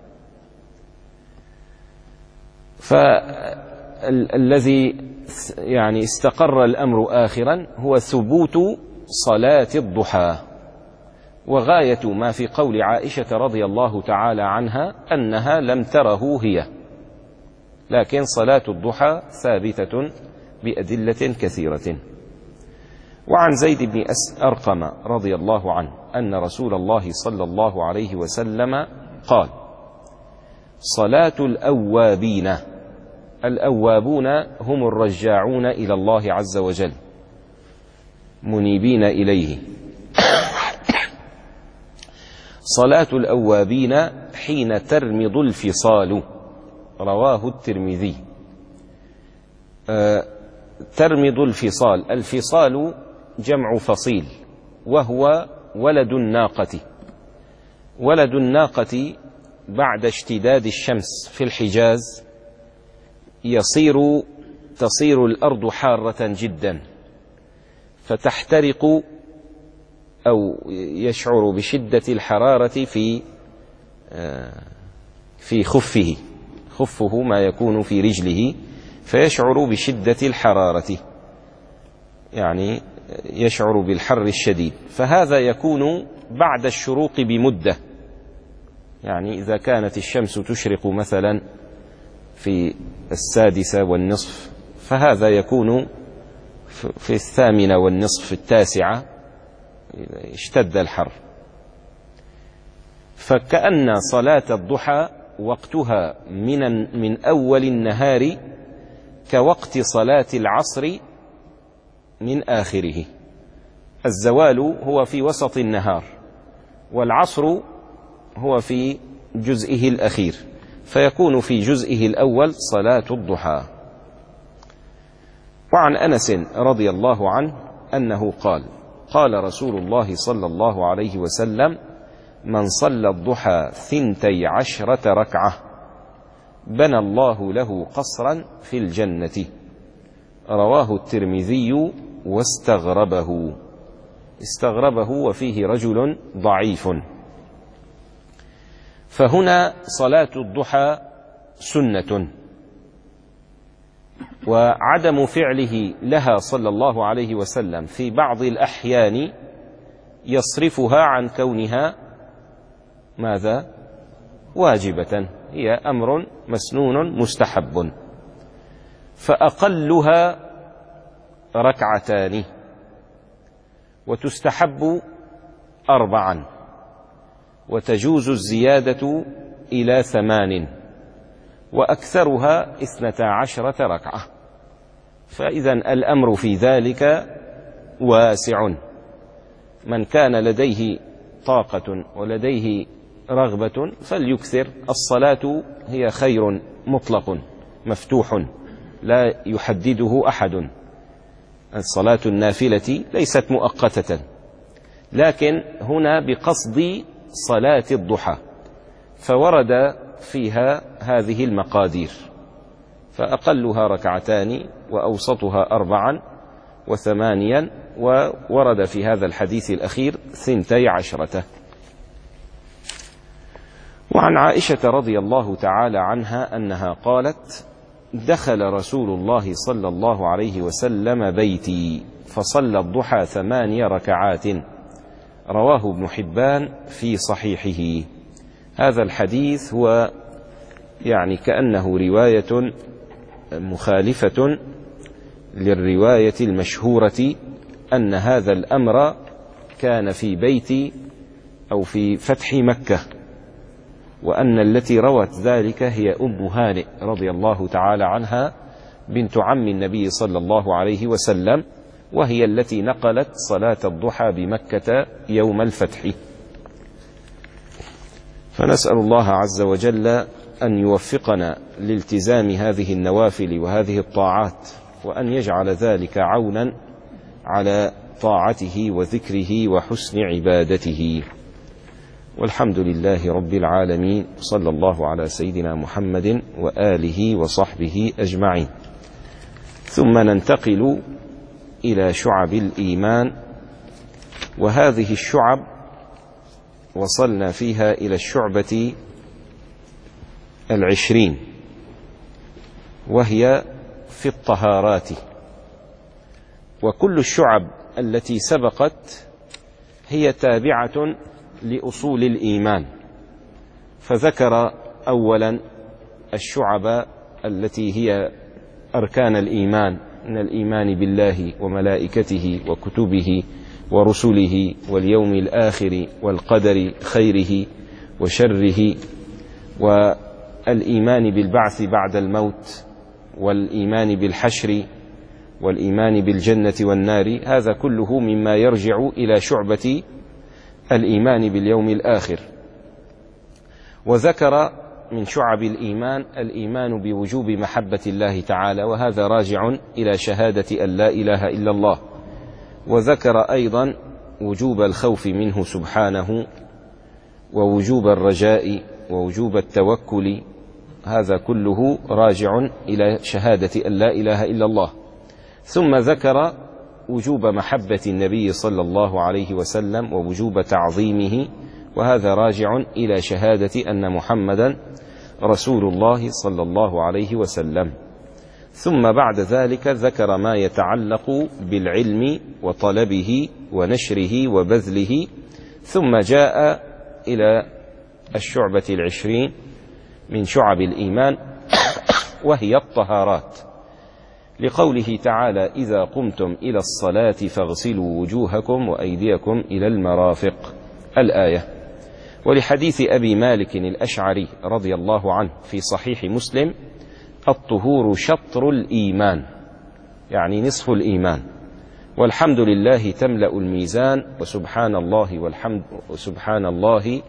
فالذي يعني استقر الأمر آخرا هو ثبوت صلاة الضحى. وغاية ما في قول عائشة رضي الله تعالى عنها أنها لم تره هي، لكن صلاة الضحى ثابتة بأدلة كثيرة. وعن زيد بن أرقم رضي الله عنه أن رسول الله صلى الله عليه وسلم قال: صلاة الأوابين. الأوابون هم الرجاعون إلى الله عز وجل منيبين إليه. صلاة الأوابين حين ترمض الفصال. رواه الترمذي. أه ترمض الفصال، الفصال جمع فصيل، وهو ولد الناقة. ولد الناقة بعد اشتداد الشمس في الحجاز يصير تصير الأرض حارة جدا، فتحترق أو يشعر بشدة الحرارة في في خفه. خفه ما يكون في رجله، فيشعر بشدة الحرارة، يعني يشعر بالحر الشديد. فهذا يكون بعد الشروق بمدة، يعني إذا كانت الشمس تشرق مثلا في السادسة والنصف، فهذا يكون في الثامنة والنصف، في التاسعة اشتد الحر. فكأن صلاة الضحى وقتها من من أول النهار كوقت صلاة العصر من آخره. الزوال هو في وسط النهار، والعصر هو في جزئه الأخير. فيكون في جزئه الأول صلاة الضحى. وعن أنس رضي الله عنه أنه قال: قال رسول الله صلى الله عليه وسلم: من صلى الضحى ثنتي عشرة ركعة بنى الله له قصرا في الجنة. رواه الترمذي واستغربه. استغربه وفيه رجل ضعيف. فهنا صلاة الضحى سنة، وعدم فعله لها صلى الله عليه وسلم في بعض الأحيان يصرفها عن كونها ماذا؟ واجبة، هي أمر مسنون مستحب. فأقلها ركعتان، وتستحب أربعا، وتجوز الزيادة إلى ثمان، وأكثرها اثنتا عشرة ركعة. فإذا الأمر في ذلك واسع. من كان لديه طاقة ولديه رغبة فليكثر. الصلاة هي خير مطلق مفتوح لا يحدده أحد. الصلاة النافلة ليست مؤقتة، لكن هنا بقصد صلاة الضحى، فورد فيها هذه المقادير، فأقلها ركعتان، وأوسطها أربعا، وثمانيا، وورد في هذا الحديث الأخير ثنتي عشرة. وعن عائشة رضي الله تعالى عنها أنها قالت: دخل رسول الله صلى الله عليه وسلم بيتي فصلى الضحى ثماني ركعات. رواه ابن حبان في صحيحه. هذا الحديث هو يعني كأنه رواية مخالفة للرواية المشهورة أن هذا الأمر كان في بيت أو في فتح مكة، وأن التي روت ذلك هي أم هانئ رضي الله تعالى عنها بنت عم النبي صلى الله عليه وسلم، وهي التي نقلت صلاة الضحى بمكة يوم الفتح. فنسأل الله عز وجل أن يوفقنا لالتزام هذه النوافل وهذه الطاعات، وأن يجعل ذلك عونا على طاعته وذكره وحسن عبادته. والحمد لله رب العالمين، صلى الله على سيدنا محمد وآله وصحبه أجمعين. ثم ننتقل إلى شعب الإيمان، وهذه الشعب وصلنا فيها إلى الشعبة العشرين، وهي في الطهارات. وكل الشعب التي سبقت هي تابعة لأصول الإيمان، فذكر أولا الشعب التي هي أركان الإيمان من الإيمان بالله وملائكته وكتبه ورسله واليوم الآخر والقدر خيره وشره، والإيمان بالبعث بعد الموت، والإيمان بالحشر، والإيمان بالجنة والنار. هذا كله مما يرجع إلى شعبة الإيمان باليوم الآخر. وذكر من شعب الإيمان الإيمان بوجوب محبة الله تعالى، وهذا راجع إلى شهادة أن لا إله إلا الله. وذكر أيضا وجوب الخوف منه سبحانه، ووجوب الرجاء، ووجوب التوكل. هذا كله راجع إلى شهادة أن لا إله إلا الله. ثم ذكر وجوب محبة النبي صلى الله عليه وسلم ووجوب تعظيمه، وهذا راجع إلى شهادة أن محمدا رسول الله صلى الله عليه وسلم. ثم بعد ذلك ذكر ما يتعلق بالعلم وطلبه ونشره وبذله، ثم جاء إلى الشعبة العشرين من شعب الإيمان، وهي الطهارات، لقوله تعالى: إذا قمتم إلى الصلاة فاغسلوا وجوهكم وأيديكم إلى المرافق، الآية. ولحديث أبي مالك الأشعري رضي الله عنه في صحيح مسلم: الطهور شطر الإيمان، يعني نصف الإيمان، والحمد لله تملأ الميزان، وسبحان الله والحمد وسبحان الله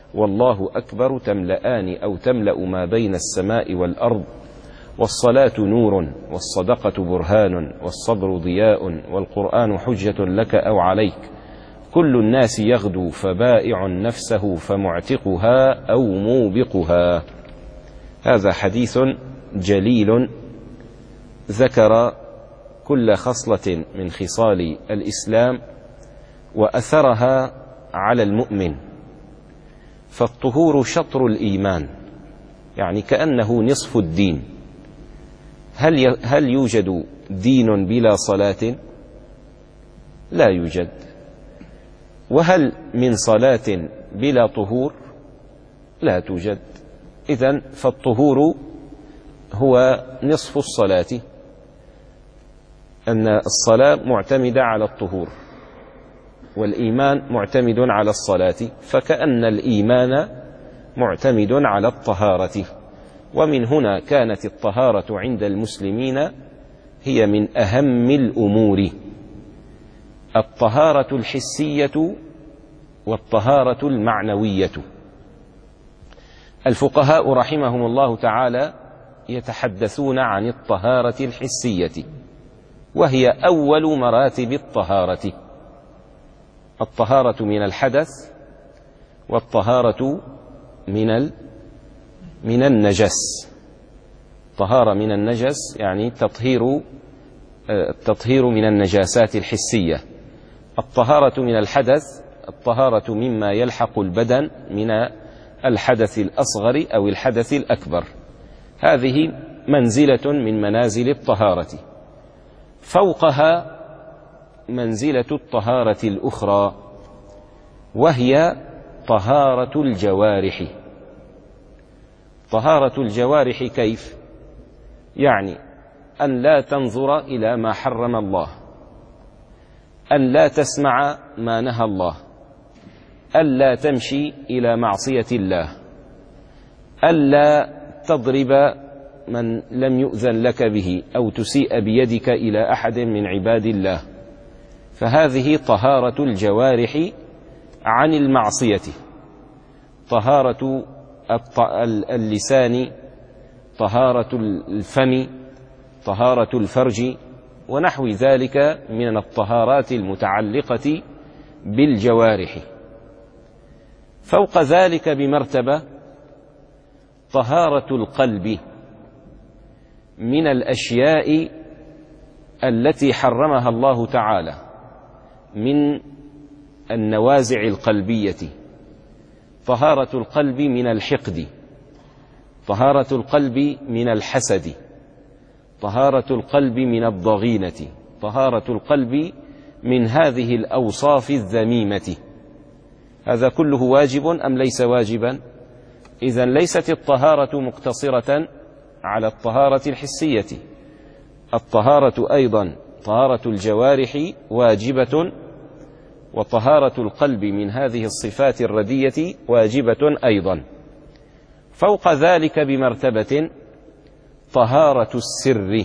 والله أكبر تملأان أو تملأ ما بين السماء والأرض، والصلاة نور، والصدقة برهان، والصبر ضياء، والقرآن حجة لك أو عليك، كل الناس يغدو فبائع نفسه فمعتقها أو موبقها. هذا حديث جليل ذكر كل خصلة من خصال الإسلام وأثرها على المؤمن. فالطهور شطر الإيمان، يعني كأنه نصف الدين. هل هل يوجد دين بلا صلاة؟ لا يوجد. وهل من صلاة بلا طهور؟ لا توجد. إذن فالطهور هو نصف الصلاة، أن الصلاة معتمدة على الطهور، والإيمان معتمد على الصلاة، فكأن الإيمان معتمد على الطهارة. ومن هنا كانت الطهارة عند المسلمين هي من أهم الأمور، الطهارة الحسية والطهارة المعنوية. الفقهاء رحمهم الله تعالى يتحدثون عن الطهارة الحسية، وهي أول مراتب الطهارة: الطهارة من الحدث، والطهارة من من النجس. طهارة من النجس يعني تطهير التطهير من النجاسات الحسية. الطهارة من الحدث الطهارة مما يلحق البدن من الحدث الأصغر أو الحدث الأكبر. هذه منزلة من منازل الطهارة. فوقها منزلة الطهارة الأخرى، وهي طهارة الجوارح. طهارة الجوارح كيف؟ يعني أن لا تنظر إلى ما حرم الله، أن لا تسمع ما نهى الله، أن لا تمشي إلى معصية الله، أن لا تضرب من لم يؤذن لك به أو تسيء بيدك إلى أحد من عباد الله. فهذه طهارة الجوارح عن المعصية. طهارة اللسان، طهارة الفم، طهارة الفرج، ونحو ذلك من الطهارات المتعلقة بالجوارح. فوق ذلك بمرتبة طهارة القلب من الأشياء التي حرمها الله تعالى من النوازع القلبية. طهارة القلب من الحقد، طهارة القلب من الحسد، طهارة القلب من الضغينة، طهارة القلب من هذه الأوصاف الذميمة. هذا كله واجب أم ليس واجبا؟ إذن ليست الطهارة مقتصرة على الطهارة الحسية، الطهارة أيضا طهارة الجوارح واجبة، وطهارة القلب من هذه الصفات الردية واجبة أيضا. فوق ذلك بمرتبة طهارة السر،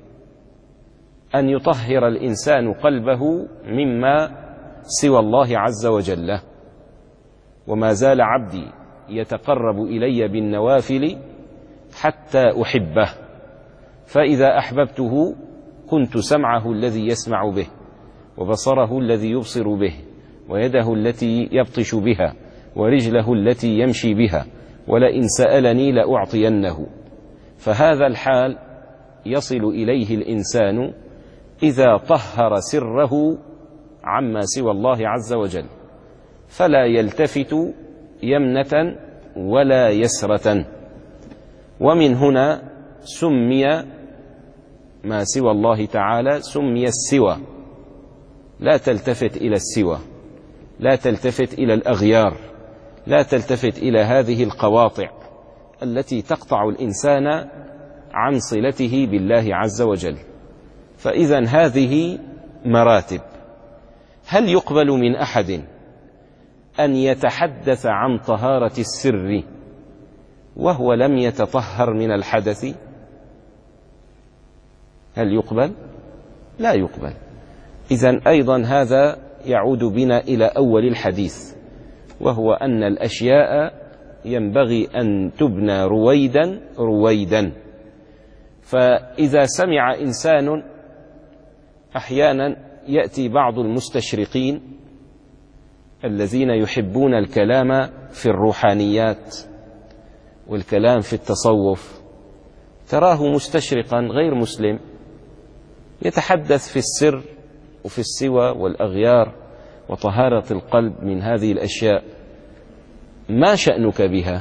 أن يطهر الإنسان قلبه مما سوى الله عز وجل. وما زال عبدي يتقرب إلي بالنوافل حتى أحبه، فإذا أحببته كنت سمعه الذي يسمع به، وبصره الذي يبصر به، ويده التي يبطش بها، ورجله التي يمشي بها، ولئن سألني لأعطينه. فهذا الحال يصل إليه الإنسان إذا طهر سره عما سوى الله عز وجل، فلا يلتفت يمنة ولا يسرة. ومن هنا سمي ما سوى الله تعالى سمي السوى. لا تلتفت إلى السوى، لا تلتفت إلى الأغيار، لا تلتفت إلى هذه القواطع التي تقطع الإنسان عن صلته بالله عز وجل. فإذن هذه مراتب. هل يقبل من أحد أن يتحدث عن طهارة السر وهو لم يتطهر من الحدث؟ هل يقبل؟ لا يقبل. إذن أيضا هذا يعود بنا إلى أول الحديث، وهو أن الأشياء ينبغي أن تبنى رويدا رويدا. فإذا سمع إنسان أحيانا يأتي بعض المستشرقين الذين يحبون الكلام في الروحانيات والكلام في التصوف، تراه مستشرقا غير مسلم يتحدث في السر وفي السوى والأغيار وطهارة القلب من هذه الأشياء. ما شأنك بها؟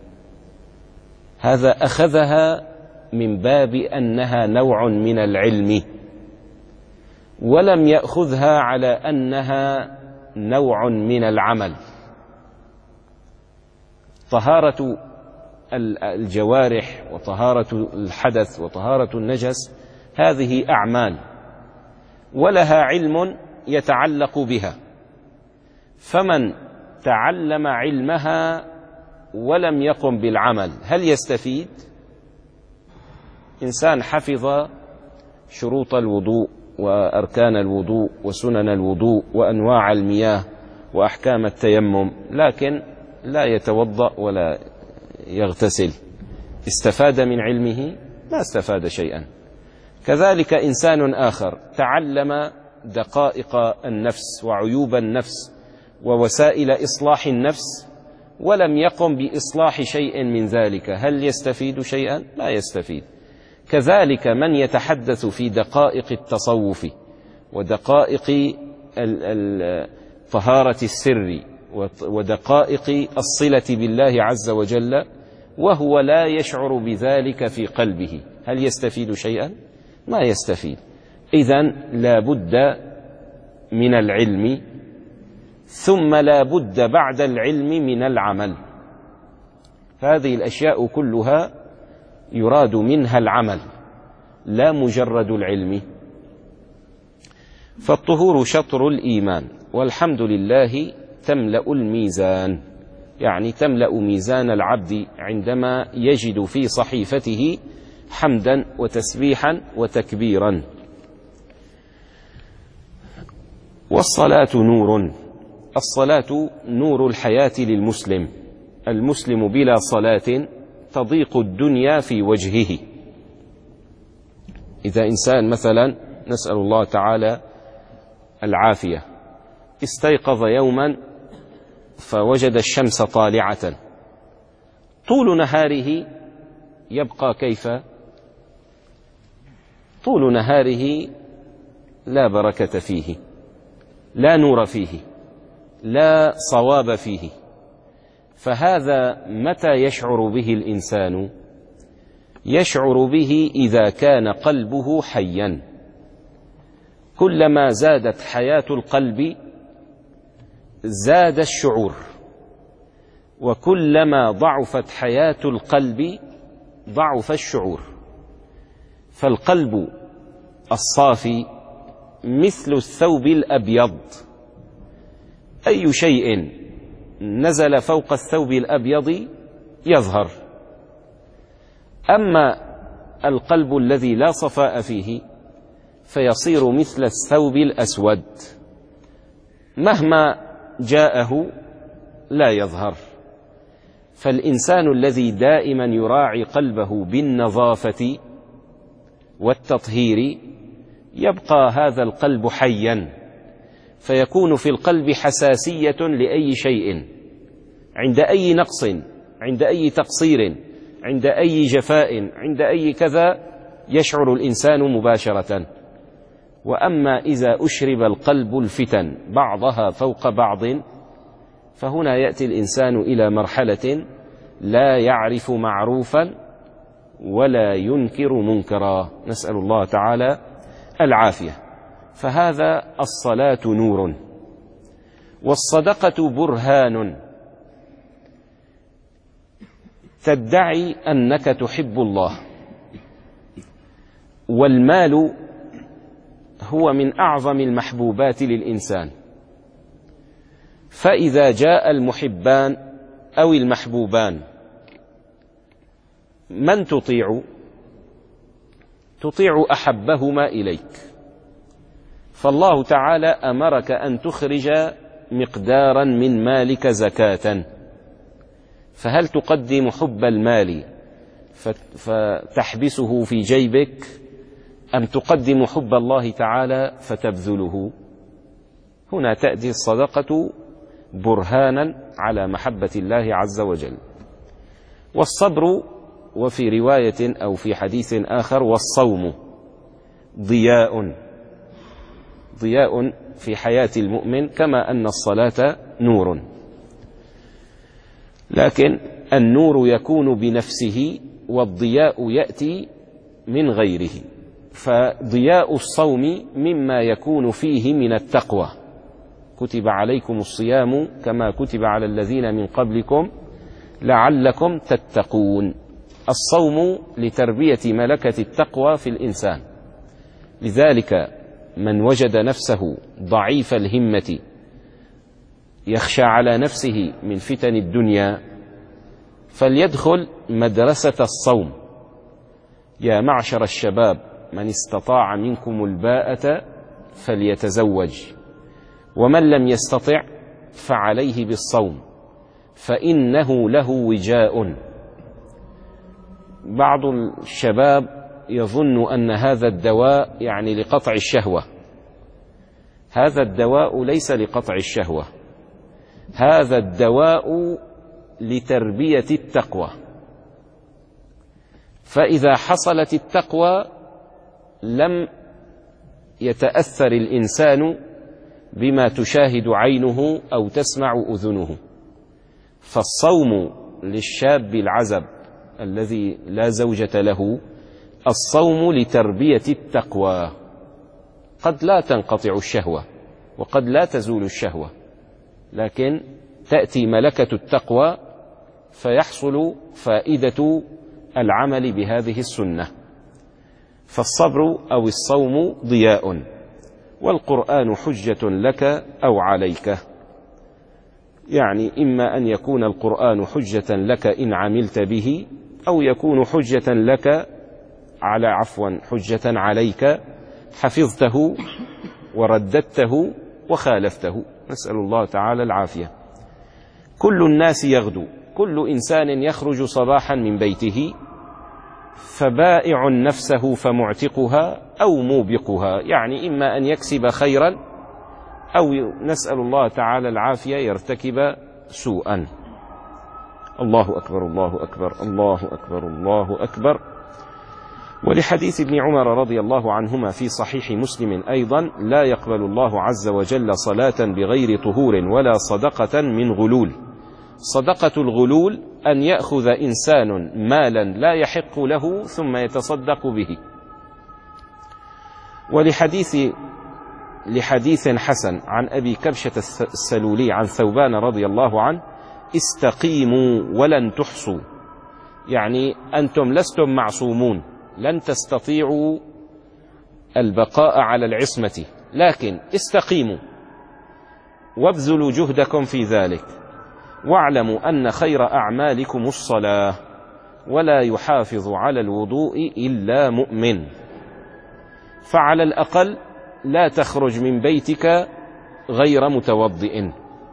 هذا أخذها من باب أنها نوع من العلم، ولم يأخذها على أنها نوع من العمل. طهارة الجوارح وطهارة الحدث وطهارة النجس هذه أعمال ولها علم يتعلق بها، فمن تعلم علمها ولم يقم بالعمل هل يستفيد؟ إنسان حفظ شروط الوضوء وأركان الوضوء وسنن الوضوء وأنواع المياه وأحكام التيمم، لكن لا يتوضأ ولا يغتسل، استفاد من علمه؟ ما استفاد شيئا. كذلك إنسان آخر تعلم دقائق النفس وعيوب النفس ووسائل إصلاح النفس ولم يقم بإصلاح شيء من ذلك، هل يستفيد شيئا؟ لا يستفيد. كذلك من يتحدث في دقائق التصوف ودقائق طهارة السر ودقائق الصلة بالله عز وجل وهو لا يشعر بذلك في قلبه، هل يستفيد شيئا؟ ما يستفيد. إذن لا بد من العلم، ثم لا بد بعد العلم من العمل. هذه الأشياء كلها يراد منها العمل لا مجرد العلم. فالطهور شطر الإيمان، والحمد لله تملأ الميزان، يعني تملأ ميزان العبد عندما يجد في صحيفته حمدا وتسبيحا وتكبيرا. والصلاة نور، الصلاة نور الحياة للمسلم. المسلم بلا صلاة تضيق الدنيا في وجهه. إذا إنسان مثلا، نسأل الله تعالى العافية، استيقظ يوما فوجد الشمس طالعة، طول نهاره يبقى كيف؟ طول نهاره لا بركة فيه، لا نور فيه، لا صواب فيه. فهذا متى يشعر به الإنسان؟ يشعر به إذا كان قلبه حيا. كلما زادت حياة القلب زاد الشعور، وكلما ضعفت حياة القلب ضعف الشعور. فالقلب الصافي مثل الثوب الأبيض، أي شيء نزل فوق الثوب الأبيض يظهر. أما القلب الذي لا صفاء فيه فيصير مثل الثوب الأسود، مهما جاءه لا يظهر. فالإنسان الذي دائما يراعي قلبه بالنظافة والتطهير يبقى هذا القلب حيا، فيكون في القلب حساسية لأي شيء، عند أي نقص، عند أي تقصير، عند أي جفاء، عند أي كذا يشعر الإنسان مباشرة. وأما إذا أشرب القلب الفتن بعضها فوق بعض فهنا يأتي الإنسان إلى مرحلة لا يعرف معروفا ولا ينكر منكرا، نسأل الله تعالى العافية. فهذا الصلاة نور. والصدقة برهان، تدعي أنك تحب الله. والمال هو من أعظم المحبوبات للإنسان، فإذا جاء المحبان أو المحبوبان من تطيع؟ تطيع أحبهما إليك. فالله تعالى أمرك أن تخرج مقدارا من مالك زكاة، فهل تقدم حب المال فتحبسه في جيبك، أم تقدم حب الله تعالى فتبذله؟ هنا تأتي الصدقة برهانا على محبة الله عز وجل. والصبر، وفي رواية أو في حديث آخر والصوم ضياء، ضياء في حياة المؤمن، كما أن الصلاة نور، لكن النور يكون بنفسه والضياء يأتي من غيره. فضياء الصوم مما يكون فيه من التقوى، كتب عليكم الصيام كما كتب على الذين من قبلكم لعلكم تتقون. الصوم لتربية ملكة التقوى في الإنسان، لذلك من وجد نفسه ضعيف الهمة يخشى على نفسه من فتن الدنيا فليدخل مدرسة الصوم. يا معشر الشباب من استطاع منكم الباءة فليتزوج، ومن لم يستطع فعليه بالصوم فإنه له وجاء. بعض الشباب يظن أن هذا الدواء يعني لقطع الشهوة. هذا الدواء ليس لقطع الشهوة، هذا الدواء لتربية التقوى. فإذا حصلت التقوى لم يتأثر الإنسان بما تشاهد عينه أو تسمع أذنه. فالصوم للشاب العزب الذي لا زوجة له، الصوم لتربية التقوى. قد لا تنقطع الشهوة وقد لا تزول الشهوة، لكن تأتي ملكة التقوى فيحصل فائدة العمل بهذه السنة. فالصبر أو الصوم ضياء، والقرآن حجة لك أو عليك. يعني إما أن يكون القرآن حجة لك إن عملت به، أو يكون حجة لك على عفوا حجة عليك حفظته ورددته وخالفته، نسأل الله تعالى العافية. كل الناس يغدو، كل إنسان يخرج صباحا من بيته، فبائع نفسه فمعتقها أو موبقها، يعني إما أن يكسب خيرا أو نسأل الله تعالى العافية يرتكب سوءا. الله أكبر الله أكبر الله أكبر الله أكبر. ولحديث ابن عمر رضي الله عنهما في صحيح مسلم أيضا: لا يقبل الله عز وجل صلاة بغير طهور ولا صدقة من غلول. صدقة الغلول أن يأخذ إنسان مالا لا يحق له ثم يتصدق به. ولحديث لحديث حسن عن أبي كبشة السلولي عن ثوبان رضي الله عنه: استقيموا ولن تحصوا، يعني أنتم لستم معصومون، لن تستطيعوا البقاء على العصمة، لكن استقيموا وابذلوا جهدكم في ذلك، واعلموا أن خير أعمالكم الصلاة، ولا يحافظ على الوضوء إلا مؤمن. فعلى الأقل لا تخرج من بيتك غير متوضئ.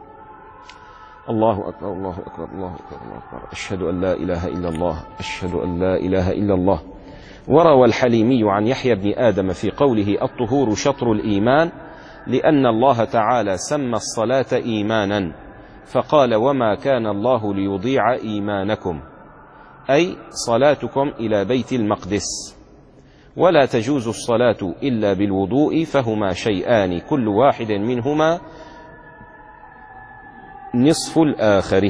الله أكبر الله أكبر الله أكبر الله أكبر. أشهد أن لا إله إلا الله أشهد أن لا إله إلا الله. وروى الحليمي عن يحيى بن آدم في قوله: الطهور شطر الإيمان، لأن الله تعالى سمى الصلاة إيمانا فقال: وما كان الله ليضيع إيمانكم، أي صلاتكم إلى بيت المقدس. ولا تجوز الصلاة إلا بالوضوء، فهما شيئان كل واحد منهما نصف الآخر.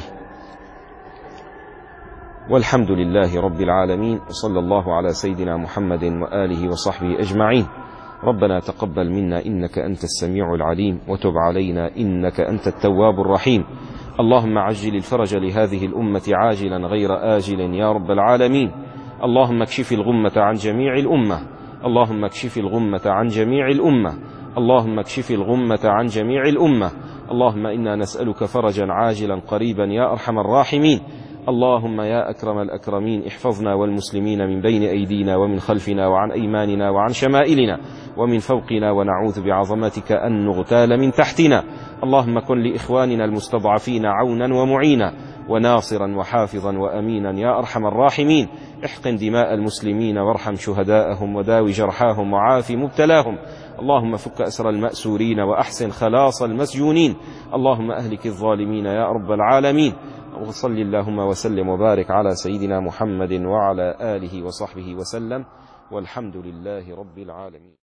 والحمد لله رب العالمين، وصلى الله على سيدنا محمد وآله وصحبه أجمعين. ربنا تقبل منا إنك أنت السميع العليم، وتب علينا إنك أنت التواب الرحيم. اللهم عجل الفرج لهذه الأمة عاجلا غير آجل يا رب العالمين. اللهم اكشف الغمة عن جميع الأمة اللهم اكشف الغمة عن جميع الأمة اللهم اكشف الغمة عن جميع الأمة. اللهم إنا نسألك فرجا عاجلا قريبا يا أرحم الراحمين. اللهم يا أكرم الأكرمين احفظنا والمسلمين من بين أيدينا ومن خلفنا وعن أيماننا وعن شمائلنا ومن فوقنا، ونعوذ بعظمتك أن نغتال من تحتنا. اللهم كن لإخواننا المستضعفين عونا ومعينا وناصرا وحافظا وأمينا يا أرحم الراحمين. احقن دماء المسلمين وارحم شهداءهم وداوي جرحاهم وعاف مبتلاهم. اللهم فك أسر المأسورين وأحسن خلاص المسجونين. اللهم أهلك الظالمين يا رب العالمين. وصل اللهم وسلم وبارك على سيدنا محمد وعلى آله وصحبه وسلم، والحمد لله رب العالمين.